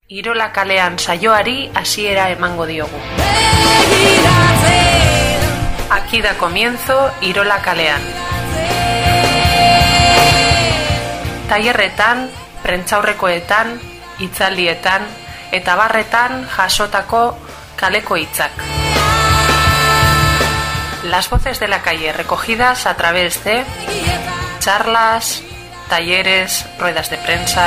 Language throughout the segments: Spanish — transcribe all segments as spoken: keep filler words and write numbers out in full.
Irola kalean saioari hasiera emango diogu. Aquí da comienzo Irola kalean. Tailerretan, prentsaurrekoetan, hitzaldietan eta barretan jasotako kaleko hitzak. Las voces de la calle recogidas a través de charlas, talleres, ruedas de prensa.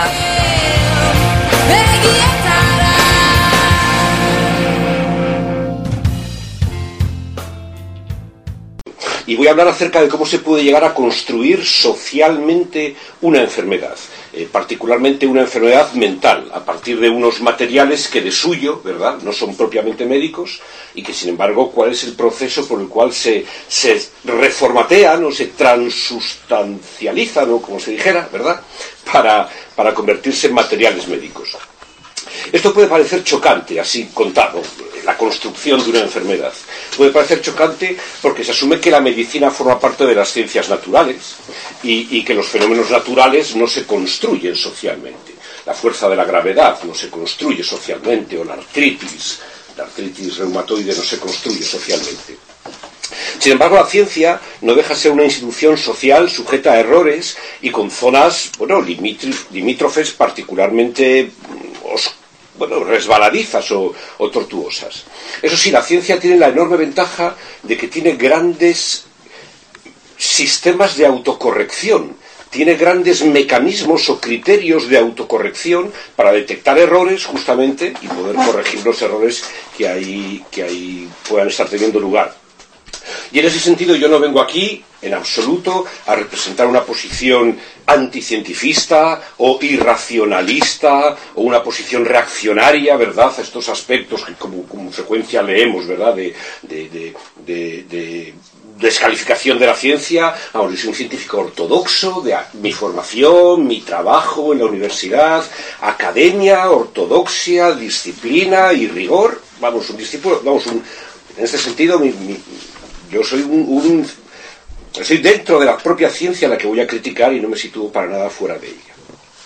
Y voy a hablar acerca de cómo se puede llegar a construir socialmente una enfermedad, eh, particularmente una enfermedad mental, a partir de unos materiales que de suyo, ¿verdad?, no son propiamente médicos, y que sin embargo, cuál es el proceso por el cual se, se reformatean o se transustancializan, o como se dijera, ¿verdad?, para, para convertirse en materiales médicos. Esto puede parecer chocante, así contado, la construcción de una enfermedad. Puede parecer chocante porque se asume que la medicina forma parte de las ciencias naturales y, y que los fenómenos naturales no se construyen socialmente. La fuerza de la gravedad no se construye socialmente, o la artritis, la artritis reumatoide no se construye socialmente. Sin embargo, la ciencia no deja de ser una institución social sujeta a errores y con zonas, bueno, limítrofes particularmente oscuras, bueno, resbaladizas o, o tortuosas. Eso sí, la ciencia tiene la enorme ventaja de que tiene grandes sistemas de autocorrección, tiene grandes mecanismos o criterios de autocorrección para detectar errores, justamente, y poder corregir los errores que ahí, que ahí puedan estar teniendo lugar. Y en ese sentido yo no vengo aquí, en absoluto, a representar una posición anticientifista o irracionalista o una posición reaccionaria, ¿verdad?, a estos aspectos que como con frecuencia leemos, ¿verdad?, de, de, de, de, de descalificación de la ciencia. Vamos, yo soy un científico ortodoxo, de a, mi formación, mi trabajo en la universidad, academia, ortodoxia, disciplina y rigor. Vamos, un discípulo, vamos, un, en este sentido, mi, mi, yo soy un, un soy dentro de la propia ciencia la que voy a criticar y no me sitúo para nada fuera de ella.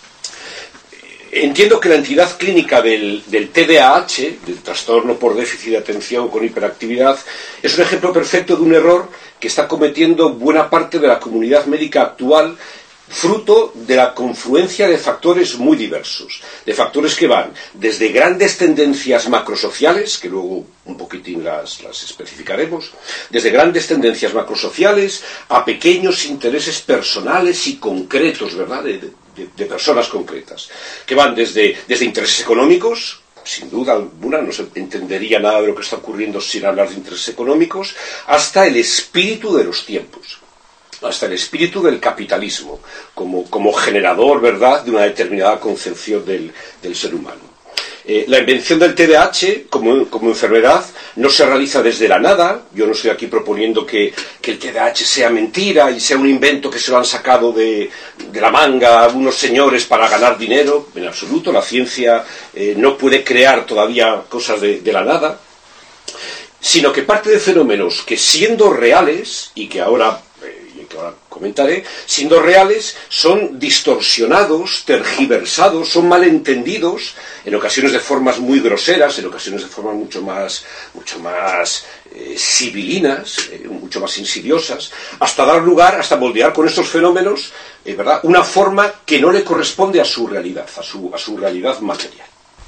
Entiendo que la entidad clínica del, del T D A H, del trastorno por déficit de atención con hiperactividad, es un ejemplo perfecto de un error que está cometiendo buena parte de la comunidad médica actual, fruto de la confluencia de factores muy diversos, de factores que van desde grandes tendencias macrosociales, que luego un poquitín las, las especificaremos, desde grandes tendencias macrosociales a pequeños intereses personales y concretos, ¿verdad?, de, de, de personas concretas, que van desde, desde intereses económicos. Sin duda alguna, no se entendería nada de lo que está ocurriendo sin hablar de intereses económicos, hasta el espíritu de los tiempos, hasta el espíritu del capitalismo, como, como generador, ¿verdad?, de una determinada concepción del, del ser humano. Eh, la invención del T D A H como, como enfermedad no se realiza desde la nada. Yo no estoy aquí proponiendo que, que el T D A H sea mentira y sea un invento que se lo han sacado de, de la manga unos señores para ganar dinero. En absoluto, la ciencia eh, no puede crear todavía cosas de, de la nada, sino que parte de fenómenos que, siendo reales, y que ahora que ahora comentaré, siendo reales, son distorsionados, tergiversados, son malentendidos, en ocasiones de formas muy groseras, en ocasiones de formas mucho más, mucho más eh, sibilinas, eh, mucho más insidiosas, hasta dar lugar, hasta moldear con estos fenómenos, eh, ¿verdad?, una forma que no le corresponde a su realidad, a su, a su realidad material.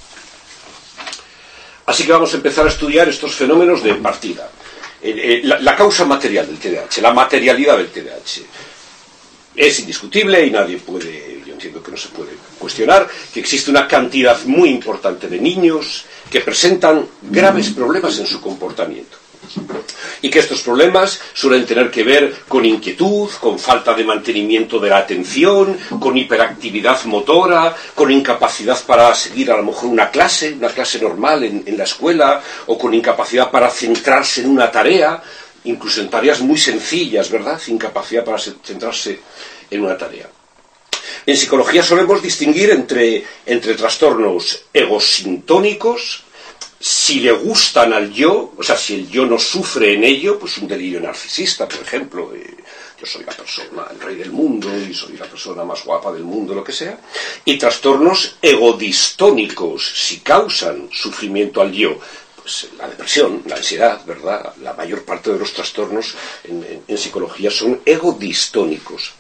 Así que vamos a empezar a estudiar estos fenómenos de partida. La, la causa material del T D A H, la materialidad del T D A H. Es indiscutible y nadie puede, yo entiendo que no se puede cuestionar, que existe una cantidad muy importante de niños que presentan graves problemas en su comportamiento. Y que estos problemas suelen tener que ver con inquietud, con falta de mantenimiento de la atención, con hiperactividad motora, con incapacidad para seguir a lo mejor una clase, una clase normal en, en la escuela, o con incapacidad para centrarse en una tarea, incluso en tareas muy sencillas, ¿verdad?, incapacidad para centrarse en una tarea. En psicología solemos distinguir entre, entre trastornos egosintónicos. Si le gustan al yo, o sea, si el yo no sufre en ello, pues un delirio narcisista, por ejemplo. Eh, yo soy la persona, el rey del mundo, y soy la persona más guapa del mundo, lo que sea, y trastornos egodistónicos, si causan sufrimiento al yo. Pues la depresión, la ansiedad, ¿verdad? La mayor parte de los trastornos en, en, en psicología son egodistónicos.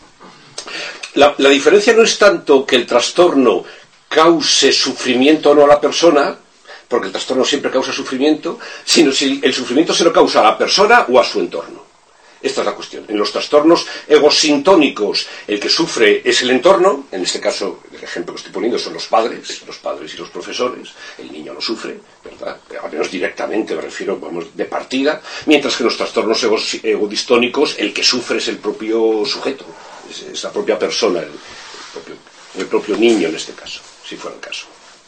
La, la diferencia no es tanto que el trastorno cause sufrimiento o no a la persona, porque el trastorno siempre causa sufrimiento, sino si el sufrimiento se lo causa a la persona o a su entorno. Esta es la cuestión. En los trastornos egosintónicos, el que sufre es el entorno. En este caso, el ejemplo que estoy poniendo son los padres, los padres y los profesores. El niño no sufre, ¿verdad? Al menos directamente, me refiero, vamos, de partida. Mientras que en los trastornos egodistónicos, el que sufre es el propio sujeto, es, es la propia persona, el, el, propio, el propio niño en este caso, si fuera el caso.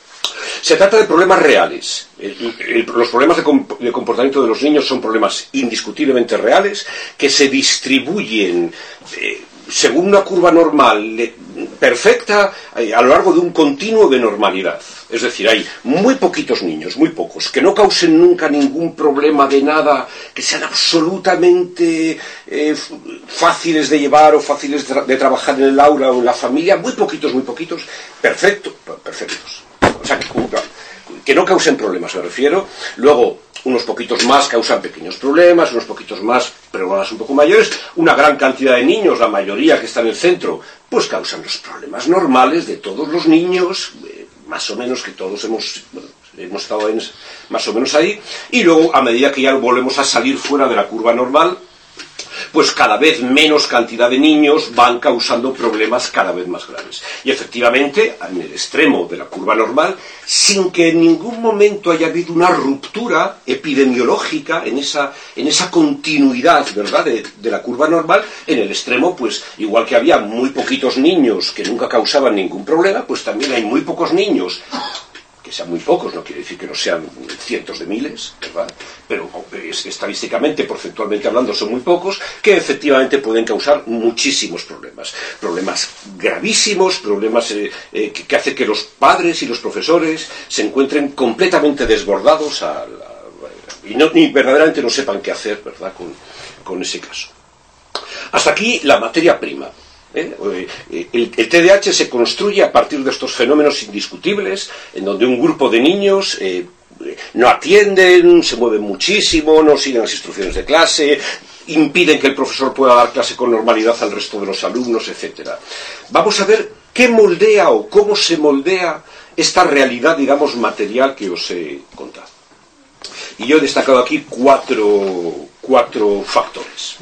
Se trata de problemas reales. El, el, los problemas de, comp de comportamiento de los niños son problemas indiscutiblemente reales que se distribuyen eh, según una curva normal eh, perfecta eh, a lo largo de un continuo de normalidad. Es decir, hay muy poquitos niños, muy pocos, que no causen nunca ningún problema de nada, que sean absolutamente eh, fáciles de llevar o fáciles de, tra de trabajar en el aula o en la familia. Muy poquitos, muy poquitos, perfecto, perfectos. O sea, que, que no causen problemas, me refiero. Luego, unos poquitos más causan pequeños problemas, unos poquitos más, problemas un poco mayores. Una gran cantidad de niños, la mayoría que está en el centro, pues causan los problemas normales de todos los niños, eh, más o menos que todos hemos, bueno, hemos estado en, más o menos ahí. Y luego, a medida que ya volvemos a salir fuera de la curva normal, pues cada vez menos cantidad de niños van causando problemas cada vez más graves. Y efectivamente, en el extremo de la curva normal, sin que en ningún momento haya habido una ruptura epidemiológica en esa, en esa continuidad, ¿verdad?, de, de la curva normal, en el extremo, pues igual que había muy poquitos niños que nunca causaban ningún problema, pues también hay muy pocos niños. Que sean muy pocos, no quiere decir que no sean cientos de miles, ¿verdad? Pero es, estadísticamente, porcentualmente hablando, son muy pocos, que efectivamente pueden causar muchísimos problemas. Problemas gravísimos, problemas eh, eh, que, que hacen que los padres y los profesores se encuentren completamente desbordados a la, y, no, ni verdaderamente no sepan qué hacer, ¿verdad?, con, con ese caso. Hasta aquí la materia prima. ¿Eh? El, el T D A H se construye a partir de estos fenómenos indiscutibles, en donde un grupo de niños eh, no atienden, se mueven muchísimo, no siguen las instrucciones de clase, impiden que el profesor pueda dar clase con normalidad al resto de los alumnos, etcétera. Vamos a ver qué moldea o cómo se moldea esta realidad, digamos, material que os he contado. Y yo he destacado aquí cuatro, cuatro factores.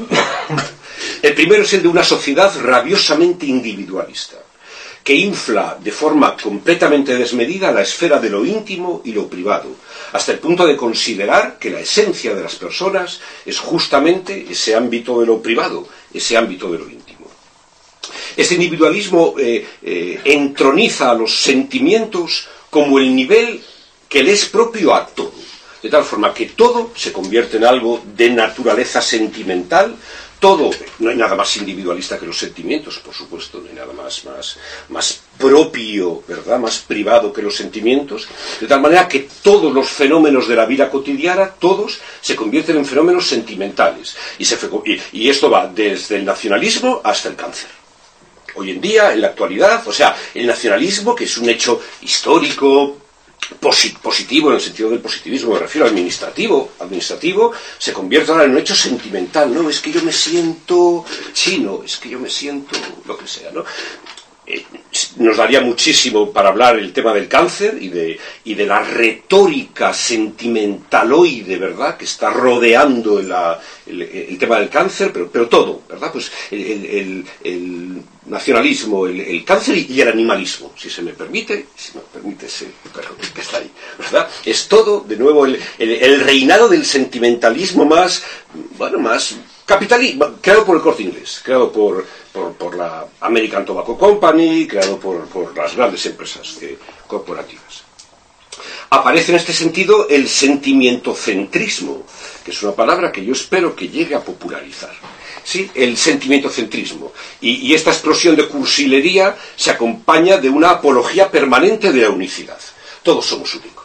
El primero es el de una sociedad rabiosamente individualista, que infla de forma completamente desmedida la esfera de lo íntimo y lo privado, hasta el punto de considerar que la esencia de las personas es justamente ese ámbito de lo privado, ese ámbito de lo íntimo. Este individualismo eh, eh, entroniza a los sentimientos como el nivel que le es propio a todo, de tal forma que todo se convierte en algo de naturaleza sentimental. Todo, no hay nada más individualista que los sentimientos, por supuesto, no hay nada más, más, más propio, ¿verdad?, más privado que los sentimientos, de tal manera que todos los fenómenos de la vida cotidiana, todos, se convierten en fenómenos sentimentales. Y, se, y, y esto va desde el nacionalismo hasta el cáncer. Hoy en día, en la actualidad, o sea, el nacionalismo, que es un hecho histórico, positivo, en el sentido del positivismo, me refiero administrativo, administrativo, se convierte ahora en un hecho sentimental, ¿no? Es que yo me siento chino, es que yo me siento lo que sea, ¿no? Eh, nos daría muchísimo para hablar el tema del cáncer y de, y de la retórica sentimentaloide, ¿verdad?, que está rodeando la, el, el tema del cáncer, pero, pero todo, ¿verdad? Pues el, el, el nacionalismo, el, el cáncer y el animalismo, si se me permite, si me permite ese perro que está ahí, ¿verdad? Es todo, de nuevo, el, el, el reinado del sentimentalismo más, bueno, más capitalismo, creado por el Corte Inglés, creado por, por, por la American Tobacco Company, creado por, por las grandes empresas eh, corporativas. Aparece en este sentido el sentimientocentrismo, que es una palabra que yo espero que llegue a popularizar. Sí, el sentimientocentrismo. Y, y esta explosión de cursilería se acompaña de una apología permanente de la unicidad. Todos somos únicos.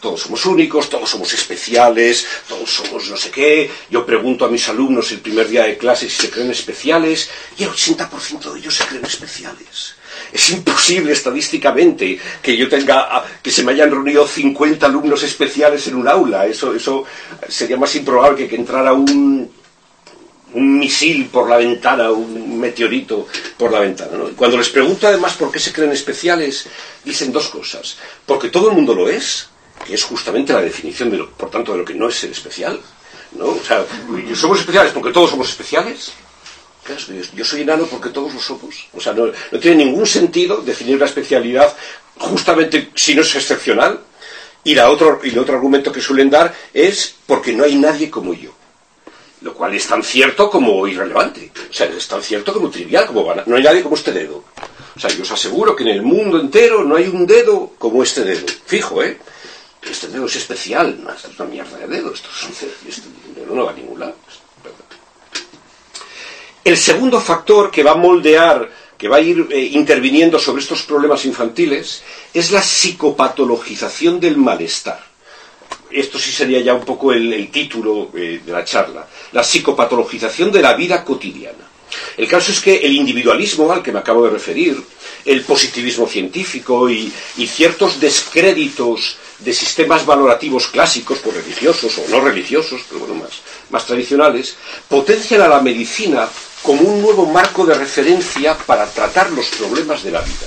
todos somos únicos, todos somos especiales, todos somos no sé qué. Yo pregunto a mis alumnos el primer día de clase si se creen especiales, y el ochenta por ciento de ellos se creen especiales. Es imposible estadísticamente que yo tenga, que se me hayan reunido cincuenta alumnos especiales en un aula. Eso, eso sería más improbable que que entrara un, un misil por la ventana, un meteorito por la ventana, ¿no? Cuando les pregunto además por qué se creen especiales, dicen dos cosas. Porque todo el mundo lo es, que es justamente la definición, de lo, por tanto, de lo que no es ser especial, ¿no? O sea, somos especiales porque todos somos especiales. Claro, yo soy enano porque todos lo somos. O sea, no, no tiene ningún sentido definir la especialidad justamente si no es excepcional. Y, la otro, y el otro argumento que suelen dar es porque no hay nadie como yo. Lo cual es tan cierto como irrelevante. O sea, es tan cierto como trivial, como banal. No hay nadie como este dedo. O sea, yo os aseguro que en el mundo entero no hay un dedo como este dedo. Fijo, ¿eh? Este dedo es especial. No, es una mierda de dedo. Esto es un, este dedo no va a ningún lado. El segundo factor que va a moldear, que va a ir eh, interviniendo sobre estos problemas infantiles, es la psicopatologización del malestar. Esto sí sería ya un poco el, el título eh, de la charla. La psicopatologización de la vida cotidiana. El caso es que el individualismo al que me acabo de referir, el positivismo científico y, y ciertos descréditos de sistemas valorativos clásicos, pues religiosos o no religiosos, pero bueno, más, más tradicionales, potencian a la medicina como un nuevo marco de referencia para tratar los problemas de la vida.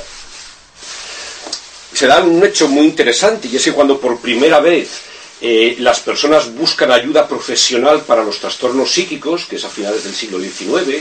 Se da un hecho muy interesante, y es que cuando por primera vez eh, las personas buscan ayuda profesional para los trastornos psíquicos, que es a finales del siglo diecinueve,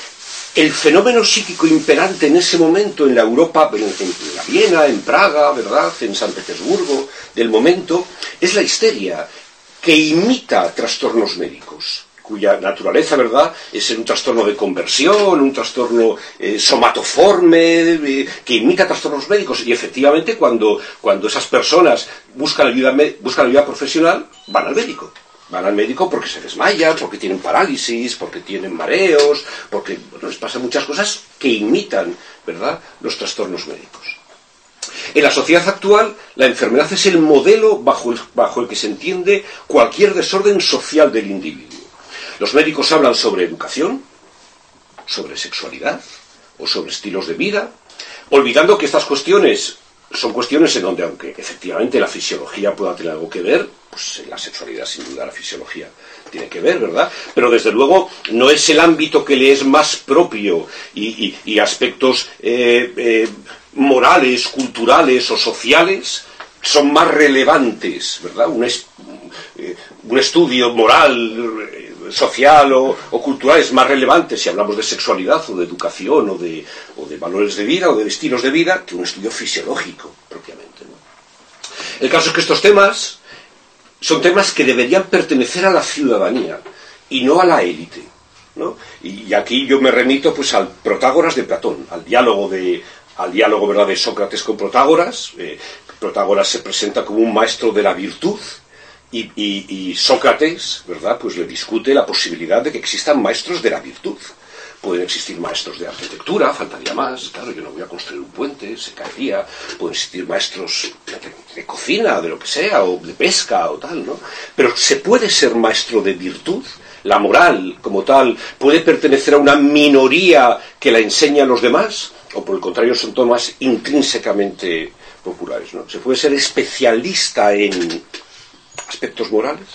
el fenómeno psíquico imperante en ese momento en la Europa, en, en la Viena, en Praga, ¿verdad?, en San Petersburgo, del momento, es la histeria, que imita trastornos médicos, cuya naturaleza, ¿verdad?, es un trastorno de conversión, un trastorno eh, somatoforme, eh, que imita trastornos médicos. Y efectivamente, cuando, cuando esas personas buscan ayuda, buscan ayuda profesional, van al médico. Van al médico porque se desmayan, porque tienen parálisis, porque tienen mareos, porque bueno, les pasan muchas cosas que imitan, ¿verdad?, los trastornos médicos. En la sociedad actual, la enfermedad es el modelo bajo el, bajo el que se entiende cualquier desorden social del individuo. Los médicos hablan sobre educación, sobre sexualidad o sobre estilos de vida, olvidando que estas cuestiones son cuestiones en donde, aunque efectivamente la fisiología pueda tener algo que ver, pues en la sexualidad sin duda la fisiología tiene que ver, ¿verdad? Pero desde luego no es el ámbito que le es más propio y, y, y aspectos eh, eh, morales, culturales o sociales son más relevantes, ¿verdad? Un, es, eh, un estudio moral, eh, social o, o cultural es más relevante si hablamos de sexualidad o de educación o de, o de valores de vida o de estilos de vida que un estudio fisiológico propiamente, ¿no? El caso es que estos temas son temas que deberían pertenecer a la ciudadanía y no a la élite, ¿no? Y aquí yo me remito pues al Protágoras de Platón, al diálogo de al diálogo, ¿verdad?, de Sócrates con Protágoras. eh, Protágoras se presenta como un maestro de la virtud y, y, y Sócrates, ¿verdad?, pues le discute la posibilidad de que existan maestros de la virtud. Pueden existir maestros de arquitectura, faltaría más, claro, yo no voy a construir un puente, se caería. Pueden existir maestros de, de cocina, de lo que sea, o de pesca o tal, ¿no? Pero se puede ser maestro de virtud. La moral, como tal, puede pertenecer a una minoría que la enseña a los demás, o por el contrario son tomas intrínsecamente populares, ¿no? Se puede ser especialista en aspectos morales.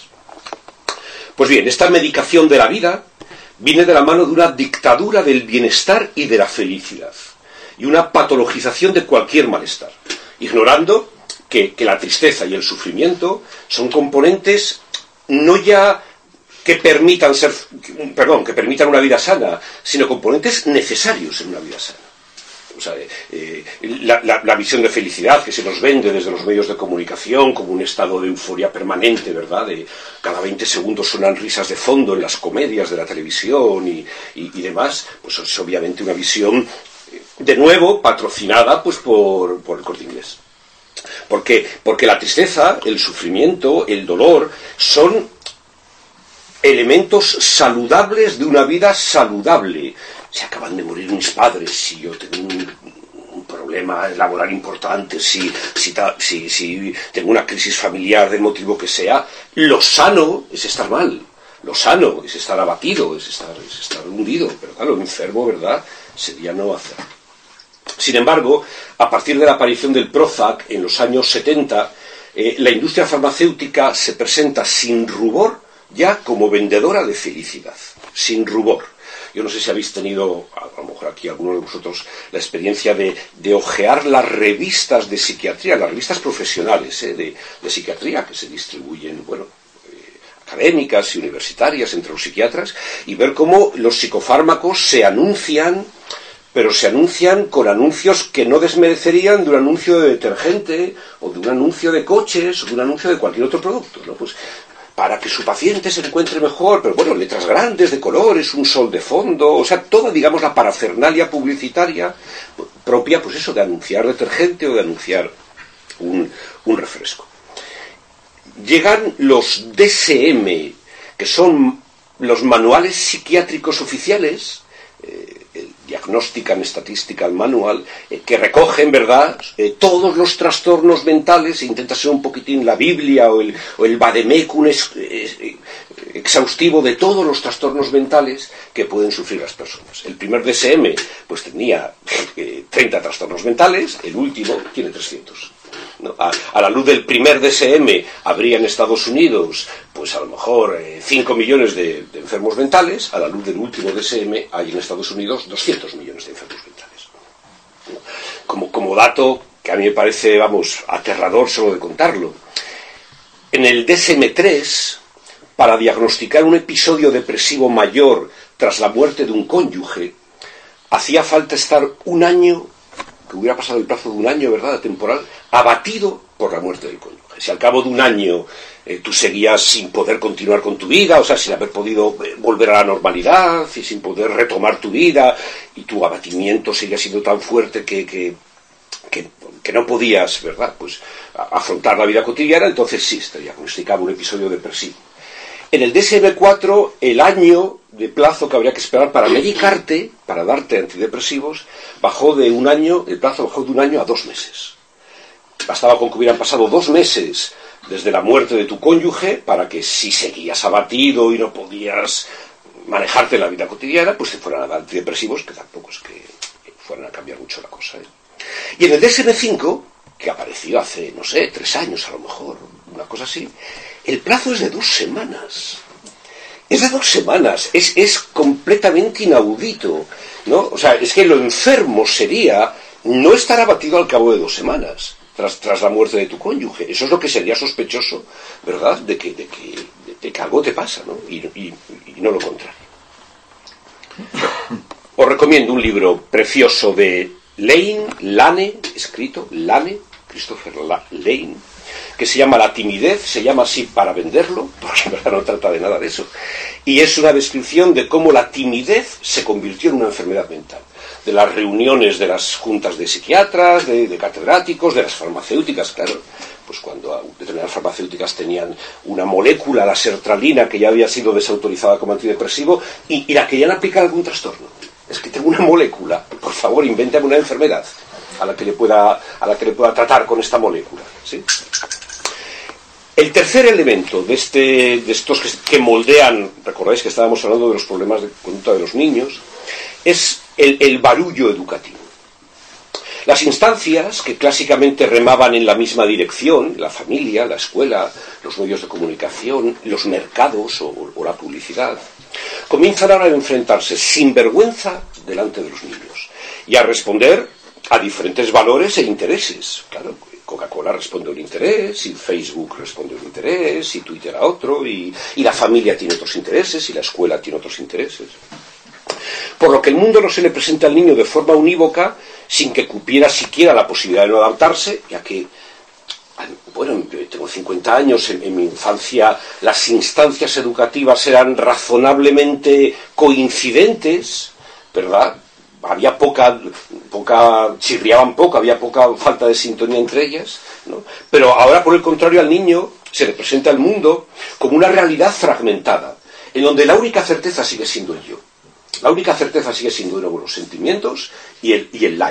Pues bien, esta medicación de la vida viene de la mano de una dictadura del bienestar y de la felicidad, y una patologización de cualquier malestar, ignorando que, que la tristeza y el sufrimiento son componentes no ya que permitan ser, perdón, que permitan una vida sana, sino componentes necesarios en una vida sana. O sea, eh, la, la, la visión de felicidad que se nos vende desde los medios de comunicación como un estado de euforia permanente, ¿verdad? De cada veinte segundos suenan risas de fondo en las comedias de la televisión y, y, y demás, pues es obviamente una visión, de nuevo, patrocinada pues por, por el Corte Inglés. ¿Por qué? Porque la tristeza, el sufrimiento, el dolor son elementos saludables de una vida saludable. Se acaban de morir mis padres y yo tengo un, un, problema laboral importante, si, si, si, si tengo una crisis familiar del motivo que sea, lo sano es estar mal, lo sano es estar abatido, es estar, es estar hundido, pero claro, lo enfermo, ¿verdad?, sería no hacerlo. Sin embargo, a partir de la aparición del Prozac en los años setenta, eh, la industria farmacéutica se presenta sin rubor ya como vendedora de felicidad, sin rubor. Yo no sé si habéis tenido, a lo mejor aquí alguno de vosotros, la experiencia de, de ojear las revistas de psiquiatría, las revistas profesionales eh, de, de psiquiatría que se distribuyen, bueno, eh, académicas y universitarias entre los psiquiatras, y ver cómo los psicofármacos se anuncian, pero se anuncian con anuncios que no desmerecerían de un anuncio de detergente, o de un anuncio de coches, o de un anuncio de cualquier otro producto, ¿no? Pues para que su paciente se encuentre mejor, pero bueno, letras grandes, de colores, un sol de fondo, o sea, toda, digamos, la parafernalia publicitaria propia, pues eso, de anunciar detergente o de anunciar un, un refresco. Llegan los D S M, que son los manuales psiquiátricos oficiales, eh, el Diagnostic and Statistical Manual, eh, que recogen, ¿verdad?, eh, todos los trastornos mentales, e intenta ser un poquitín la Biblia o el, o el vademecum es, eh, exhaustivo de todos los trastornos mentales que pueden sufrir las personas. El primer D S M, pues tenía eh, treinta trastornos mentales, el último tiene trescientos. ¿No? A, a la luz del primer D S M habría en Estados Unidos pues a lo mejor eh, cinco millones de, de enfermos mentales. A la luz del último D S M hay en Estados Unidos doscientos millones de enfermos mentales, ¿no? como, como dato que a mí me parece, vamos, aterrador solo de contarlo, en el D S M tres, para diagnosticar un episodio depresivo mayor tras la muerte de un cónyuge, hacía falta estar un año, que hubiera pasado el plazo de un año, ¿verdad?, temporal, abatido por la muerte del cónyuge. Si al cabo de un año eh, tú seguías sin poder continuar con tu vida, o sea, sin haber podido eh, volver a la normalidad, y sin poder retomar tu vida, y tu abatimiento seguía siendo tan fuerte que, que, que, que no podías, ¿verdad?, pues a, afrontar la vida cotidiana, entonces sí, te diagnosticaba un episodio depresivo. En el D S M cuatro, el año de plazo que habría que esperar para medicarte, para darte antidepresivos, bajó de un año, el plazo bajó de un año a dos meses. Bastaba con que hubieran pasado dos meses desde la muerte de tu cónyuge para que, si seguías abatido y no podías manejarte en la vida cotidiana, pues te fueran a dar antidepresivos, que tampoco es que fueran a cambiar mucho la cosa, ¿eh? Y en el D S M cinco, que apareció hace, no sé, tres años a lo mejor, una cosa así, el plazo es de dos semanas. Es de dos semanas, es, es completamente inaudito, ¿no? O sea, es que lo enfermo sería no estar abatido al cabo de dos semanas, tras, tras la muerte de tu cónyuge. Eso es lo que sería sospechoso, ¿verdad?, de que, de que, de, de que algo te pasa, ¿no? Y, y, y no lo contrario. Os recomiendo un libro precioso de Lane, Lane, escrito, Lane, Christopher Lane, que se llama La timidez, se llama así para venderlo, porque en verdad no trata de nada de eso, y es una descripción de cómo la timidez se convirtió en una enfermedad mental, de las reuniones de las juntas de psiquiatras, de, de catedráticos, de las farmacéuticas, claro, pues cuando determinadas farmacéuticas tenían una molécula, la sertralina, que ya había sido desautorizada como antidepresivo, y, y la querían aplicar a algún trastorno. Es que tengo una molécula, por favor, invéntame una enfermedad a la que le pueda, a la que le pueda tratar con esta molécula, ¿sí? El tercer elemento de, este, de estos que, que moldean, recordáis que estábamos hablando de los problemas de conducta de los niños, es el, el barullo educativo. Las instancias que clásicamente remaban en la misma dirección, la familia, la escuela, los medios de comunicación, los mercados o, o la publicidad, comienzan ahora a enfrentarse sin vergüenza delante de los niños y a responder a diferentes valores e intereses. Claro, Coca-Cola responde a un interés, y Facebook responde a un interés, y Twitter a otro, y, y la familia tiene otros intereses, y la escuela tiene otros intereses. Por lo que el mundo no se le presenta al niño de forma unívoca, sin que cupiera siquiera la posibilidad de no adaptarse, ya que, bueno, yo tengo cincuenta años, en, en mi infancia las instancias educativas eran razonablemente coincidentes, ¿verdad? Había poca, poca, chirriaban poco, había poca falta de sintonía entre ellas, ¿no? Pero ahora, por el contrario, al niño se le presenta el mundo como una realidad fragmentada, en donde la única certeza sigue siendo el yo. La única certeza sigue siendo, bueno, los sentimientos y el, y el like,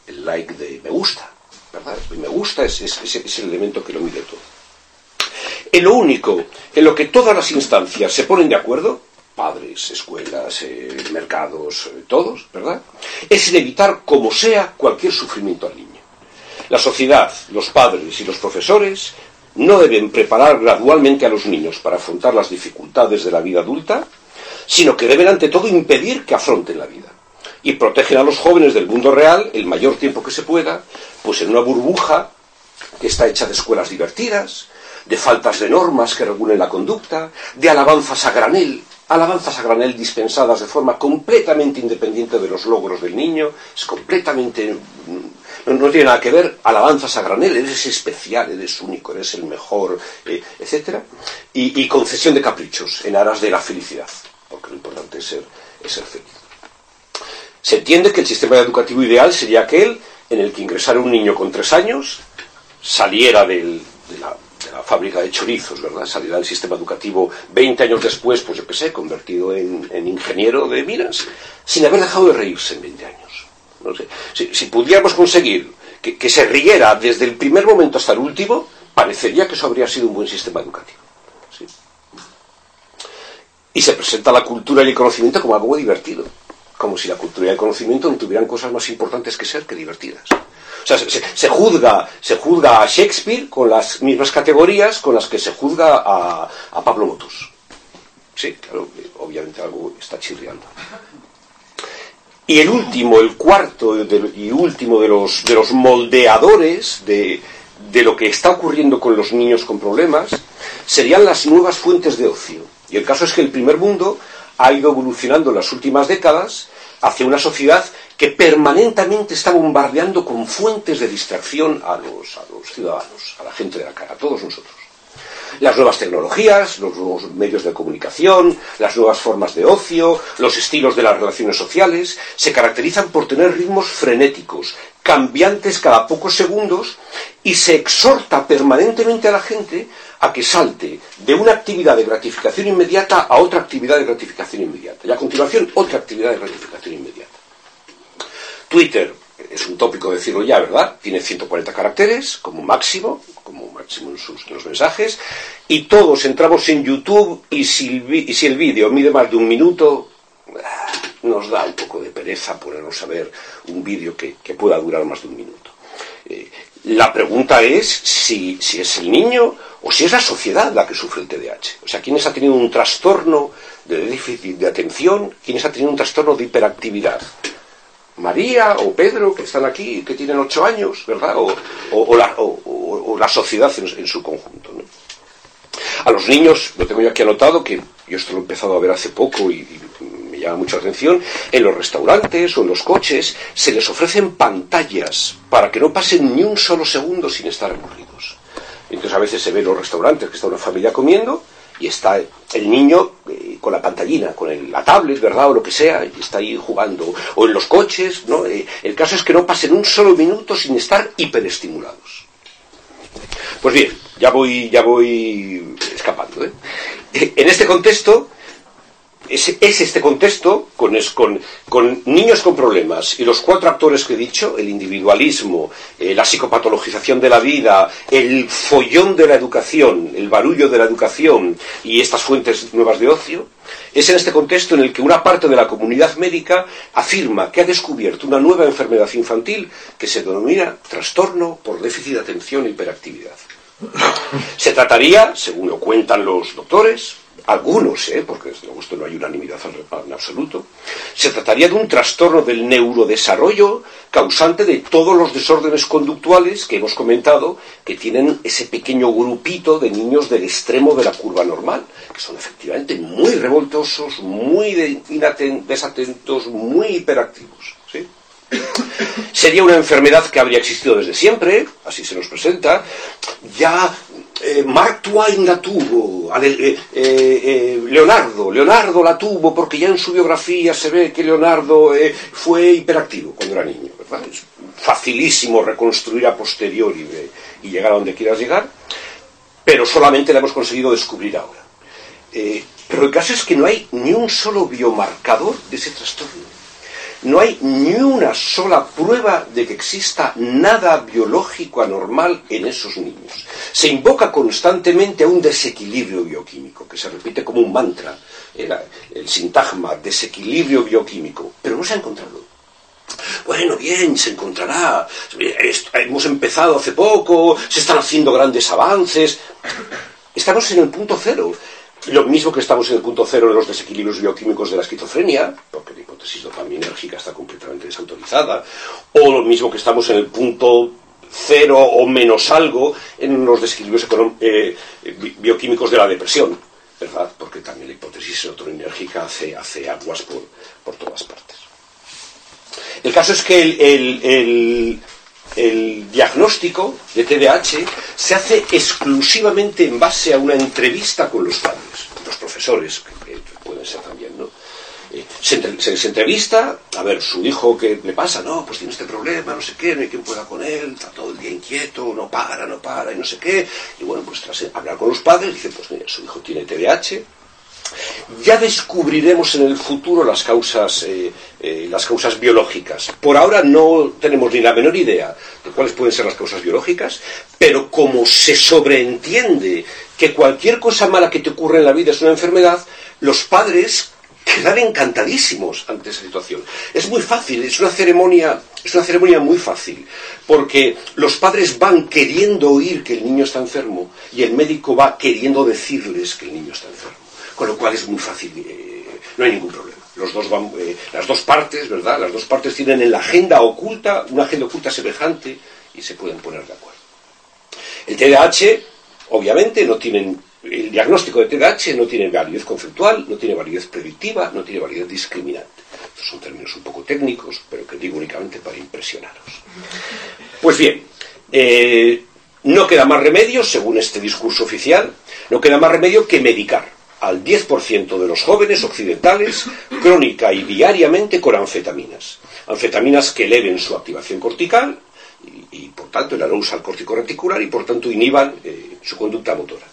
el like de me gusta, ¿verdad? El me gusta es, es, es, es el elemento que lo mide todo. En lo único en lo que todas las instancias se ponen de acuerdo, padres, escuelas, eh, mercados, eh, todos, ¿verdad?, es en evitar como sea cualquier sufrimiento al niño. La sociedad, los padres y los profesores no deben preparar gradualmente a los niños para afrontar las dificultades de la vida adulta, sino que deben ante todo impedir que afronten la vida. Y protegen a los jóvenes del mundo real el mayor tiempo que se pueda, pues en una burbuja que está hecha de escuelas divertidas, de faltas de normas que regulen la conducta, de alabanzas a granel, alabanzas a granel dispensadas de forma completamente independiente de los logros del niño, es completamente... no, no tiene nada que ver, alabanzas a granel, eres especial, eres único, eres el mejor, eh, etcétera, y, y concesión de caprichos en aras de la felicidad, porque lo importante es ser, es ser feliz. Se entiende que el sistema educativo ideal sería aquel en el que ingresara un niño con tres años, saliera del, de, la, de la fábrica de chorizos, ¿verdad?, saliera del sistema educativo veinte años después, pues yo qué sé, convertido en, en ingeniero de minas, sin haber dejado de reírse en veinte años. No sé. Si, si pudiéramos conseguir que, que se riera desde el primer momento hasta el último, parecería que eso habría sido un buen sistema educativo. ¿Sí? Y se presenta la cultura y el conocimiento como algo divertido, como si la cultura y el conocimiento no tuvieran cosas más importantes que ser que divertidas. O sea, se, se, juzga, se juzga a Shakespeare con las mismas categorías con las que se juzga a, a Pablo Motus. Sí, claro, obviamente algo está chirriando. Y el último, el cuarto de, y último de los, de los moldeadores de, de lo que está ocurriendo con los niños con problemas serían las nuevas fuentes de ocio. Y el caso es que el primer mundo ha ido evolucionando en las últimas décadas hacia una sociedad que permanentemente está bombardeando con fuentes de distracción a los, a los ciudadanos, a la gente de la calle, a todos nosotros. Las nuevas tecnologías, los nuevos medios de comunicación, las nuevas formas de ocio, los estilos de las relaciones sociales, se caracterizan por tener ritmos frenéticos, cambiantes cada pocos segundos, y se exhorta permanentemente a la gente a que salte de una actividad de gratificación inmediata a otra actividad de gratificación inmediata. Y a continuación, otra actividad de gratificación inmediata. Twitter, es un tópico decirlo ya, ¿verdad?, tiene ciento cuarenta caracteres como máximo, como máximo en, sus, en los mensajes, y todos entramos en YouTube y si, el, y si el vídeo mide más de un minuto, nos da un poco de pereza ponernos a ver un vídeo que, que pueda durar más de un minuto. Eh, la pregunta es si, si es el niño o si es la sociedad la que sufre el T D A H. O sea, ¿quiénes han tenido un trastorno de déficit de atención? ¿Quiénes han tenido un trastorno de hiperactividad? María o Pedro, que están aquí, que tienen ocho años, ¿verdad? O, o, o, la, o, o la sociedad en, en su conjunto, ¿no? A los niños, lo tengo yo aquí anotado, que yo esto lo he empezado a ver hace poco y, y me llama mucha atención, en los restaurantes o en los coches se les ofrecen pantallas para que no pasen ni un solo segundo sin estar aburridos. Entonces a veces se ve en los restaurantes que está una familia comiendo y está el niño eh, con la pantallina, con el, la tablet, ¿verdad?, o lo que sea, y está ahí jugando. O en los coches, ¿no? Eh, el caso es que no pasen un solo minuto sin estar hiperestimulados. Pues bien, ya voy, ya voy escapando, ¿eh? En este contexto, es, es este contexto, con, es, con, con niños con problemas y los cuatro actores que he dicho, el individualismo, eh, la psicopatologización de la vida, el follón de la educación, el barullo de la educación y estas fuentes nuevas de ocio, es en este contexto en el que una parte de la comunidad médica afirma que ha descubierto una nueva enfermedad infantil que se denomina trastorno por déficit de atención e hiperactividad. Se trataría, según lo cuentan los doctores, algunos, ¿eh? porque desde luego esto no hay unanimidad en absoluto, se trataría de un trastorno del neurodesarrollo causante de todos los desórdenes conductuales que hemos comentado, que tienen ese pequeño grupito de niños del extremo de la curva normal, que son efectivamente muy revoltosos, muy desatentos, muy hiperactivos, ¿sí? Sería una enfermedad que habría existido desde siempre, así se nos presenta. Ya eh, Mark Twain la tuvo, eh, eh, eh, Leonardo, Leonardo la tuvo, porque ya en su biografía se ve que Leonardo eh, fue hiperactivo cuando era niño, ¿verdad? Es facilísimo reconstruir a posteriori eh, y llegar a donde quieras llegar, pero solamente la hemos conseguido descubrir ahora. Eh, pero el caso es que no hay ni un solo biomarcador de ese trastorno. no hay ni una sola prueba de que exista nada biológico anormal en esos niños. Se invoca constantemente a un desequilibrio bioquímico, que se repite como un mantra, el, el sintagma, desequilibrio bioquímico, pero no se ha encontrado. Bueno, bien, se encontrará, hemos empezado hace poco, se están haciendo grandes avances, estamos en el punto cero. Lo mismo que estamos en el punto cero de los desequilibrios bioquímicos de la esquizofrenia, porque la hipótesis dopaminérgica está completamente desautorizada, o lo mismo que estamos en el punto cero o menos algo en los desequilibrios eh, bioquímicos de la depresión, ¿verdad? Porque también la hipótesis serotoninérgica hace, hace aguas por, por todas partes. El caso es que el, el, el, el diagnóstico de T D A H se hace exclusivamente en base a una entrevista con los padres, los profesores, que, que pueden ser también, ¿no? Eh, se, se, se entrevista, a ver, su hijo, ¿qué le pasa? No, pues tiene este problema, no sé qué, no hay quien pueda con él, está todo el día inquieto, no para, no para, y no sé qué. Y bueno, pues tras hablar con los padres, dice, pues mira, su hijo tiene T D A H. Ya descubriremos en el futuro las causas, eh, eh, las causas biológicas. Por ahora no tenemos ni la menor idea de cuáles pueden ser las causas biológicas, pero como se sobreentiende que cualquier cosa mala que te ocurre en la vida es una enfermedad, los padres quedan encantadísimos ante esa situación. Es muy fácil, es una ceremonia, es una ceremonia muy fácil, porque los padres van queriendo oír que el niño está enfermo y el médico va queriendo decirles que el niño está enfermo. Con lo cual es muy fácil, eh, no hay ningún problema. Los dos van, eh, las dos partes, ¿verdad? Las dos partes tienen en la agenda oculta, una agenda oculta semejante, y se pueden poner de acuerdo. El T D A H, obviamente, no tienen, el diagnóstico de T D A H no tiene validez conceptual, no tiene validez predictiva, no tiene validez discriminante. Estos son términos un poco técnicos, pero que digo únicamente para impresionaros. Pues bien, eh, no queda más remedio, según este discurso oficial, no queda más remedio que medicar al diez por ciento de los jóvenes occidentales crónica y diariamente con anfetaminas. Anfetaminas que eleven su activación cortical y, y por tanto el arousal corticoreticular y por tanto inhiban eh, su conducta motora.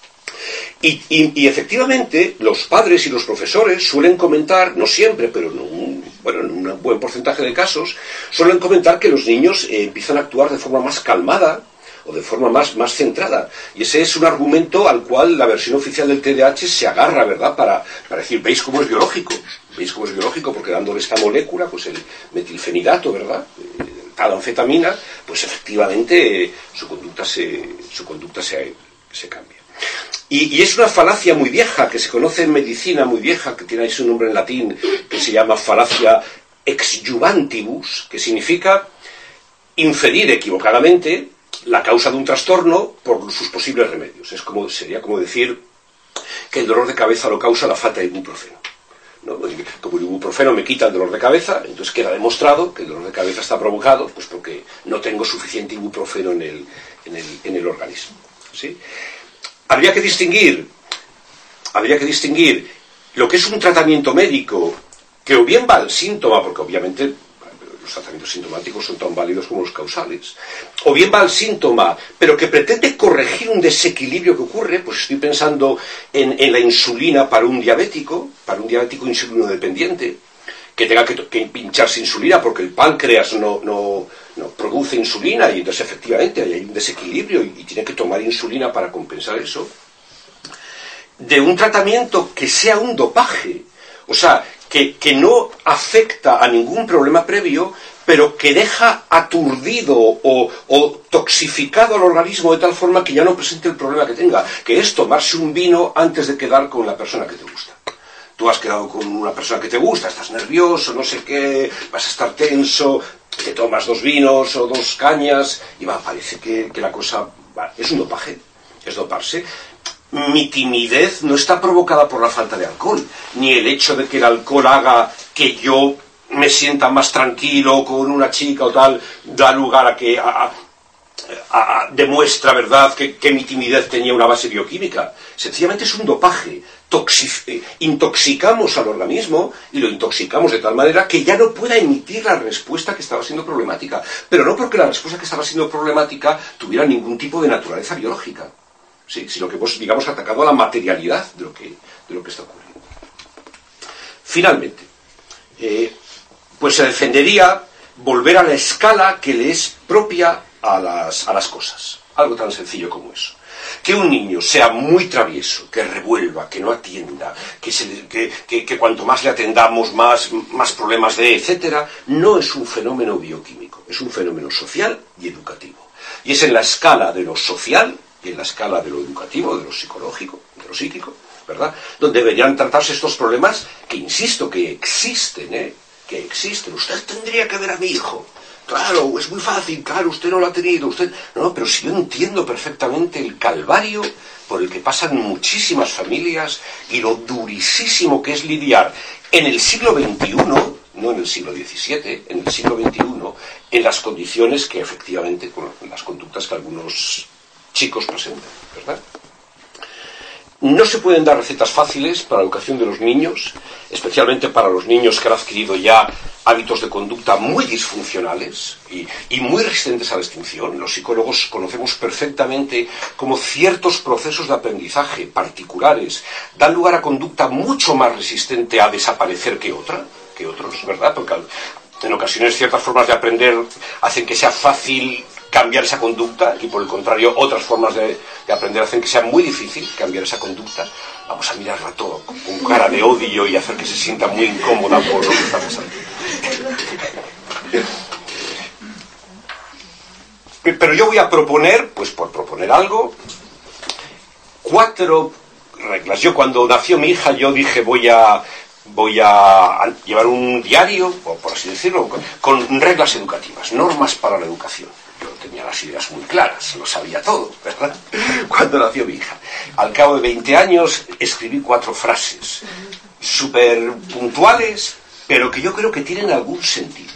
Y, y, y efectivamente los padres y los profesores suelen comentar, no siempre, pero en un, bueno, en un buen porcentaje de casos, suelen comentar que los niños eh, empiezan a actuar de forma más calmada o de forma más, más centrada. Y ese es un argumento al cual la versión oficial del T D A H se agarra, ¿verdad? Para, para decir, ¿veis cómo es biológico? ¿Veis cómo es biológico? Porque dándole esta molécula, pues el metilfenidato, ¿verdad? Eh, tal anfetamina, pues efectivamente eh, su conducta se, su conducta se, se cambia. Y, y es una falacia muy vieja, que se conoce en medicina, muy vieja, que tiene ahí su nombre en latín, que se llama falacia exjuvantibus, que significa inferir equivocadamente la causa de un trastorno por sus posibles remedios. Es como, sería como decir que el dolor de cabeza lo causa la falta de ibuprofeno, ¿no? Como el ibuprofeno me quita el dolor de cabeza, entonces queda demostrado que el dolor de cabeza está provocado pues porque no tengo suficiente ibuprofeno en el, en el, en el organismo, ¿sí? Habría que distinguir, habría que distinguir lo que es un tratamiento médico que o bien va al síntoma, porque obviamente los tratamientos sintomáticos son tan válidos como los causales, o bien va al síntoma, pero que pretende corregir un desequilibrio que ocurre, pues estoy pensando en, en la insulina para un diabético, para un diabético insulinodependiente, que tenga que, que pincharse insulina porque el páncreas no, no, no produce insulina y entonces efectivamente hay un desequilibrio y, y tiene que tomar insulina para compensar eso, de un tratamiento que sea un dopaje, o sea, Que, que no afecta a ningún problema previo, pero que deja aturdido o, o toxificado al organismo de tal forma que ya no presente el problema que tenga, que es tomarse un vino antes de quedar con la persona que te gusta. Tú has quedado con una persona que te gusta, estás nervioso, no sé qué, vas a estar tenso, te tomas dos vinos o dos cañas y va, parece que, que la cosa va, es un dopaje, es doparse. Mi timidez no está provocada por la falta de alcohol, ni el hecho de que el alcohol haga que yo me sienta más tranquilo con una chica o tal, da lugar a que a, a, a, demuestra, ¿verdad?, que, que mi timidez tenía una base bioquímica. Sencillamente es un dopaje. Toxi- intoxicamos al organismo y lo intoxicamos de tal manera que ya no pueda emitir la respuesta que estaba siendo problemática, pero no porque la respuesta que estaba siendo problemática tuviera ningún tipo de naturaleza biológica. Sí, sino que hemos, digamos, atacado a la materialidad de lo que, de lo que está ocurriendo. Finalmente, eh, pues se defendería volver a la escala que le es propia a las, a las cosas. Algo tan sencillo como eso. Que un niño sea muy travieso, que revuelva, que no atienda, que, se, que, que, que cuanto más le atendamos, más, más problemas dé, etcétera, no es un fenómeno bioquímico, es un fenómeno social y educativo. Y es en la escala de lo social y en la escala de lo educativo, de lo psicológico, de lo psíquico, ¿verdad?, donde deberían tratarse estos problemas que, insisto, que existen, ¿eh? Que existen. Usted tendría que ver a mi hijo. Claro, es muy fácil, claro, usted no lo ha tenido, usted... No, pero si yo entiendo perfectamente el calvario por el que pasan muchísimas familias y lo durísimo que es lidiar en el siglo veintiuno, no en el siglo diecisiete, en el siglo veintiuno, en las condiciones que efectivamente, con las conductas que algunos chicos presentan, ¿verdad? No se pueden dar recetas fáciles para la educación de los niños, especialmente para los niños que han adquirido ya hábitos de conducta muy disfuncionales y, y muy resistentes a la extinción. Los psicólogos conocemos perfectamente cómo ciertos procesos de aprendizaje particulares dan lugar a conducta mucho más resistente a desaparecer que otra, que otros, ¿verdad? Porque en ocasiones ciertas formas de aprender hacen que sea fácil cambiar esa conducta y por el contrario otras formas de, de aprender hacen que sea muy difícil cambiar esa conducta. Vamos a mirarla todo con, con cara de odio y hacer que se sienta muy incómoda por lo que está pasando. Pero yo voy a proponer, pues por proponer algo, cuatro reglas. Yo cuando nació mi hija yo dije voy a voy a llevar un diario, o por así decirlo, con, con reglas educativas, normas para la educación. Yo tenía las ideas muy claras, lo sabía todo, ¿verdad? Cuando nació mi hija. Al cabo de veinte años escribí cuatro frases súper puntuales, pero que yo creo que tienen algún sentido.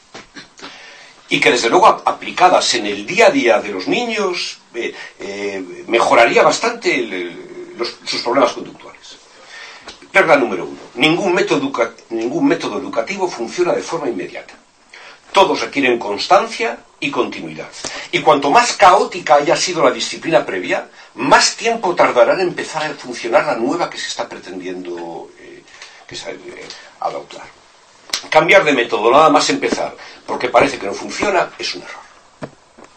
Y que desde luego aplicadas en el día a día de los niños eh, eh, mejoraría bastante el, el, los, sus problemas conductuales. Regla número uno. Ningún método, educa, ningún método educativo funciona de forma inmediata. Todos requieren constancia y continuidad. Y cuanto más caótica haya sido la disciplina previa, más tiempo tardará en empezar a funcionar la nueva que se está pretendiendo eh, que se, eh, adoptar. Cambiar de método, nada más empezar, porque parece que no funciona, es un error.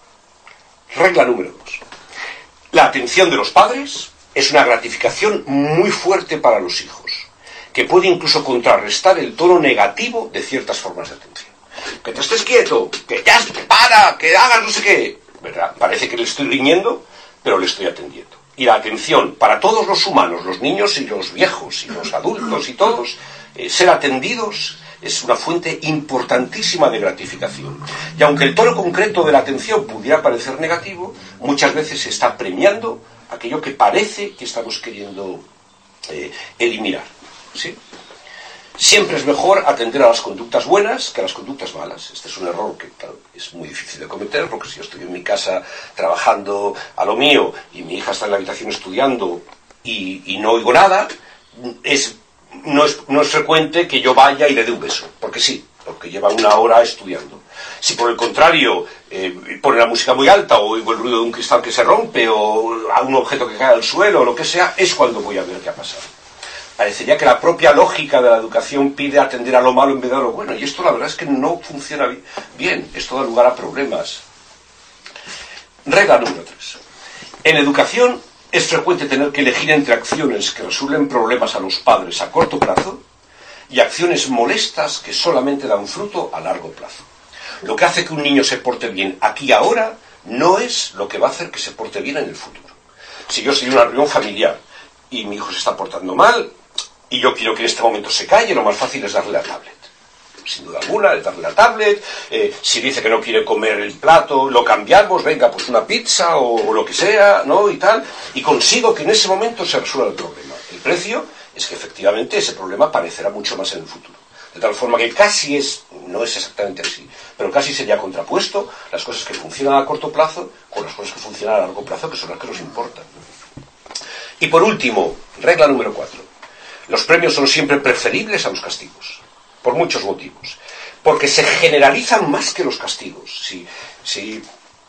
Regla número dos. La atención de los padres es una gratificación muy fuerte para los hijos, que puede incluso contrarrestar el tono negativo de ciertas formas de atención. Que te estés quieto, que ya que para, que hagas no sé qué. ¿Verdad? Parece que le estoy riñendo, pero le estoy atendiendo. Y la atención para todos los humanos, los niños y los viejos, y los adultos y todos, eh, ser atendidos es una fuente importantísima de gratificación. Y aunque el tono concreto de la atención pudiera parecer negativo, muchas veces se está premiando aquello que parece que estamos queriendo eh, eliminar. ¿Sí? Siempre es mejor atender a las conductas buenas que a las conductas malas. Este es un error que, claro, es muy difícil de cometer, porque si yo estoy en mi casa trabajando a lo mío y mi hija está en la habitación estudiando y, y no oigo nada, es, no, es, no es frecuente que yo vaya y le dé un beso, porque sí, porque lleva una hora estudiando. Si por el contrario eh, pone la música muy alta o oigo el ruido de un cristal que se rompe o a un objeto que cae al suelo o lo que sea, es cuando voy a ver qué ha pasado. Parecería que la propia lógica de la educación pide atender a lo malo en vez de a lo bueno, y esto la verdad es que no funciona bien, esto da lugar a problemas. Regla número tres. En educación es frecuente tener que elegir entre acciones que resuelven problemas a los padres a corto plazo y acciones molestas que solamente dan fruto a largo plazo. Lo que hace que un niño se porte bien aquí y ahora no es lo que va a hacer que se porte bien en el futuro. Si yo estoy en una reunión familiar y mi hijo se está portando mal y yo quiero que en este momento se calle, lo más fácil es darle la tablet. Sin duda alguna, es darle la tablet. Eh, si dice que no quiere comer el plato, lo cambiamos, venga, pues una pizza o, o lo que sea, ¿no? Y tal. Y consigo que en ese momento se resuelva el problema. El precio es que efectivamente ese problema aparecerá mucho más en el futuro. De tal forma que casi es, no es exactamente así, pero casi sería contrapuesto las cosas que funcionan a corto plazo con las cosas que funcionan a largo plazo, que son las que nos importan. Y por último, regla número cuatro. Los premios son siempre preferibles a los castigos, por muchos motivos. Porque se generalizan más que los castigos. Si, si,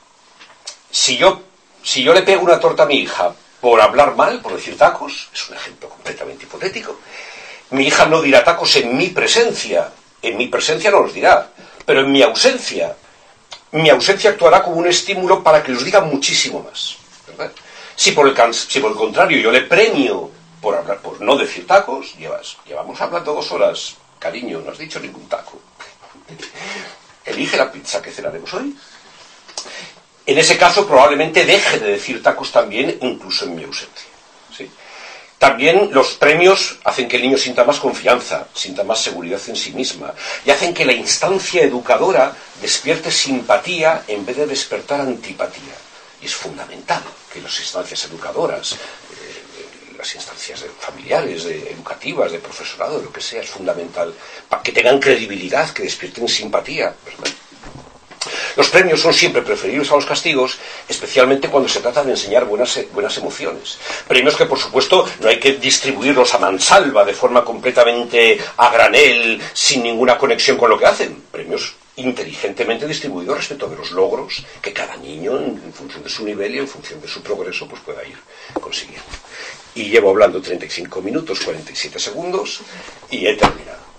si, yo, si yo le pego una torta a mi hija por hablar mal, por decir tacos, es un ejemplo completamente hipotético, mi hija no dirá tacos en mi presencia, En mi presencia no los dirá, pero en mi ausencia, mi ausencia actuará como un estímulo para que los diga muchísimo más, ¿verdad? Si por el, can si por el contrario yo le premio por, hablar, por no decir tacos, llevas, llevamos hablando dos horas, cariño, no has dicho ningún taco. Elige la pizza que cenaremos hoy. En ese caso probablemente deje de decir tacos también, incluso en mi ausencia, ¿sí? También los premios hacen que el niño sienta más confianza, sienta más seguridad en sí misma, y hacen que la instancia educadora despierte simpatía en vez de despertar antipatía. Y es fundamental que las instancias educadoras, eh, las instancias familiares, de, educativas, de profesorado, de lo que sea, es fundamental para que tengan credibilidad, que despierten simpatía, ¿verdad? Los premios son siempre preferibles a los castigos, especialmente cuando se trata de enseñar buenas, buenas emociones. Premios que, por supuesto, no hay que distribuirlos a mansalva, de forma completamente a granel, sin ninguna conexión con lo que hacen. Premios inteligentemente distribuidos respecto de los logros que cada niño, en función de su nivel y en función de su progreso, pues pueda ir consiguiendo. Y llevo hablando treinta y cinco minutos, cuarenta y siete segundos, y he terminado.